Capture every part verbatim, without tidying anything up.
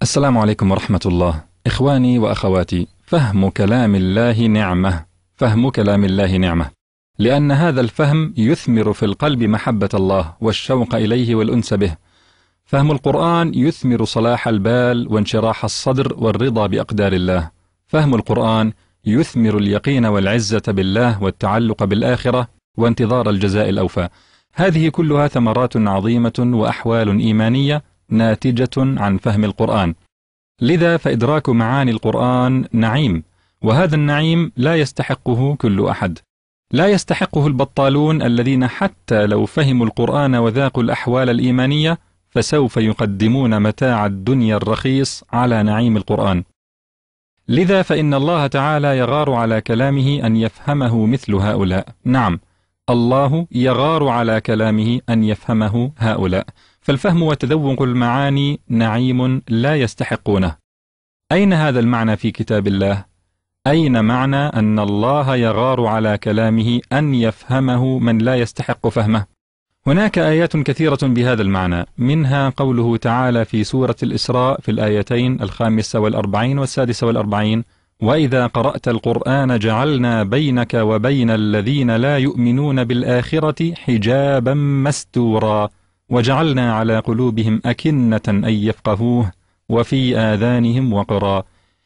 السلام عليكم ورحمة الله. إخواني وأخواتي، فهم كلام الله نعمة، فهم كلام الله نعمة، لأن هذا الفهم يثمر في القلب محبة الله والشوق إليه والأنس به. فهم القرآن يثمر صلاح البال وانشراح الصدر والرضا بأقدار الله. فهم القرآن يثمر اليقين والعزة بالله والتعلق بالآخرة وانتظار الجزاء الأوفى. هذه كلها ثمرات عظيمة وأحوال إيمانية ناتجة عن فهم القرآن. لذا فإدراك معاني القرآن نعيم، وهذا النعيم لا يستحقه كل أحد. لا يستحقه البطالون الذين حتى لو فهموا القرآن وذاقوا الأحوال الإيمانية فسوف يقدمون متاع الدنيا الرخيص على نعيم القرآن. لذا فإن الله تعالى يغار على كلامه أن يفهمه مثل هؤلاء. نعم، الله يغار على كلامه أن يفهمه هؤلاء. فالفهم وتذوق المعاني نعيم لا يستحقونه. أين هذا المعنى في كتاب الله؟ أين معنى أن الله يغار على كلامه أن يفهمه من لا يستحق فهمه؟ هناك آيات كثيرة بهذا المعنى، منها قوله تعالى في سورة الإسراء في الآيتين الخامسة والأربعين والسادسة والأربعين: وإذا قرأت القرآن جعلنا بينك وبين الذين لا يؤمنون بالآخرة حجابا مستورا وجعلنا على قلوبهم أكنة أن يفقهوه وفي آذانهم وقرا.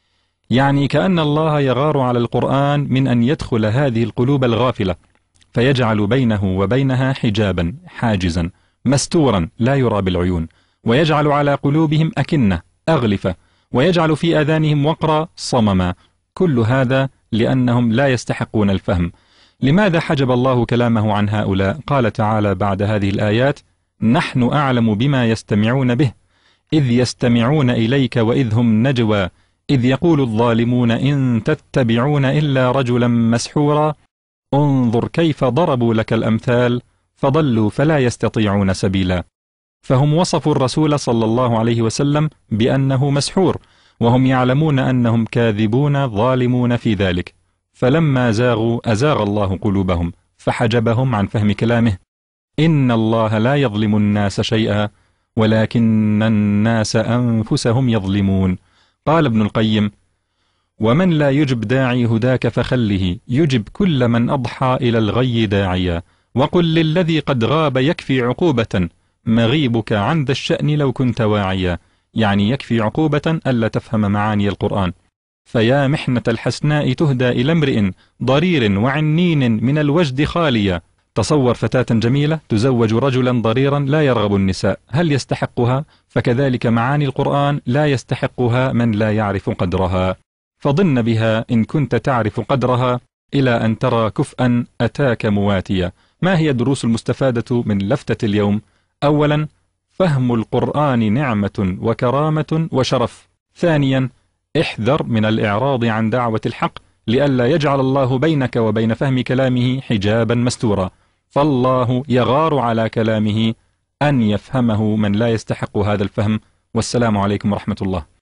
يعني كأن الله يغار على القرآن من أن يدخل هذه القلوب الغافلة فيجعل بينه وبينها حجابا حاجزا مستورا لا يرى بالعيون، ويجعل على قلوبهم أكنة أغلفة، ويجعل في آذانهم وقرا صمما. كل هذا لأنهم لا يستحقون الفهم. لماذا حجب الله كلامه عن هؤلاء؟ قال تعالى بعد هذه الآيات: نحن أعلم بما يستمعون به إذ يستمعون إليك وإذ هم نجوى إذ يقول الظالمون إن تتبعون إلا رجلا مسحورا انظر كيف ضربوا لك الأمثال فضلوا فلا يستطيعون سبيلا. فهم وصفوا الرسول صلى الله عليه وسلم بأنه مسحور، وهم يعلمون أنهم كاذبون ظالمون في ذلك، فلما زاغوا أزاغ الله قلوبهم فحجبهم عن فهم كلامه. إن الله لا يظلم الناس شيئا ولكن الناس أنفسهم يظلمون. قال ابن القيم: ومن لا يجب داعي هداك فخله يجب كل من أضحى إلى الغي داعيا، وقل للذي قد غاب يكفي عقوبة مغيبك عن ذا الشأن لو كنت واعيا. يعني يكفي عقوبة ألا تفهم معاني القرآن. فيا محنة الحسناء تهدى إلى امرئ ضرير وعنين من الوجد خاليا. تصور فتاة جميلة تزوج رجلا ضريرا لا يرغب النساء، هل يستحقها؟ فكذلك معاني القرآن لا يستحقها من لا يعرف قدرها. فضن بها إن كنت تعرف قدرها إلى أن ترى كفءا أتاك مواتيا. ما هي الدروس المستفادة من لفتة اليوم؟ أولا، فهم القرآن نعمة وكرامة وشرف. ثانيا، احذر من الإعراض عن دعوة الحق لئلا يجعل الله بينك وبين فهم كلامه حجابا مستورا. فالله يغار على كلامه أن يفهمه من لا يستحق هذا الفهم. والسلام عليكم ورحمة الله.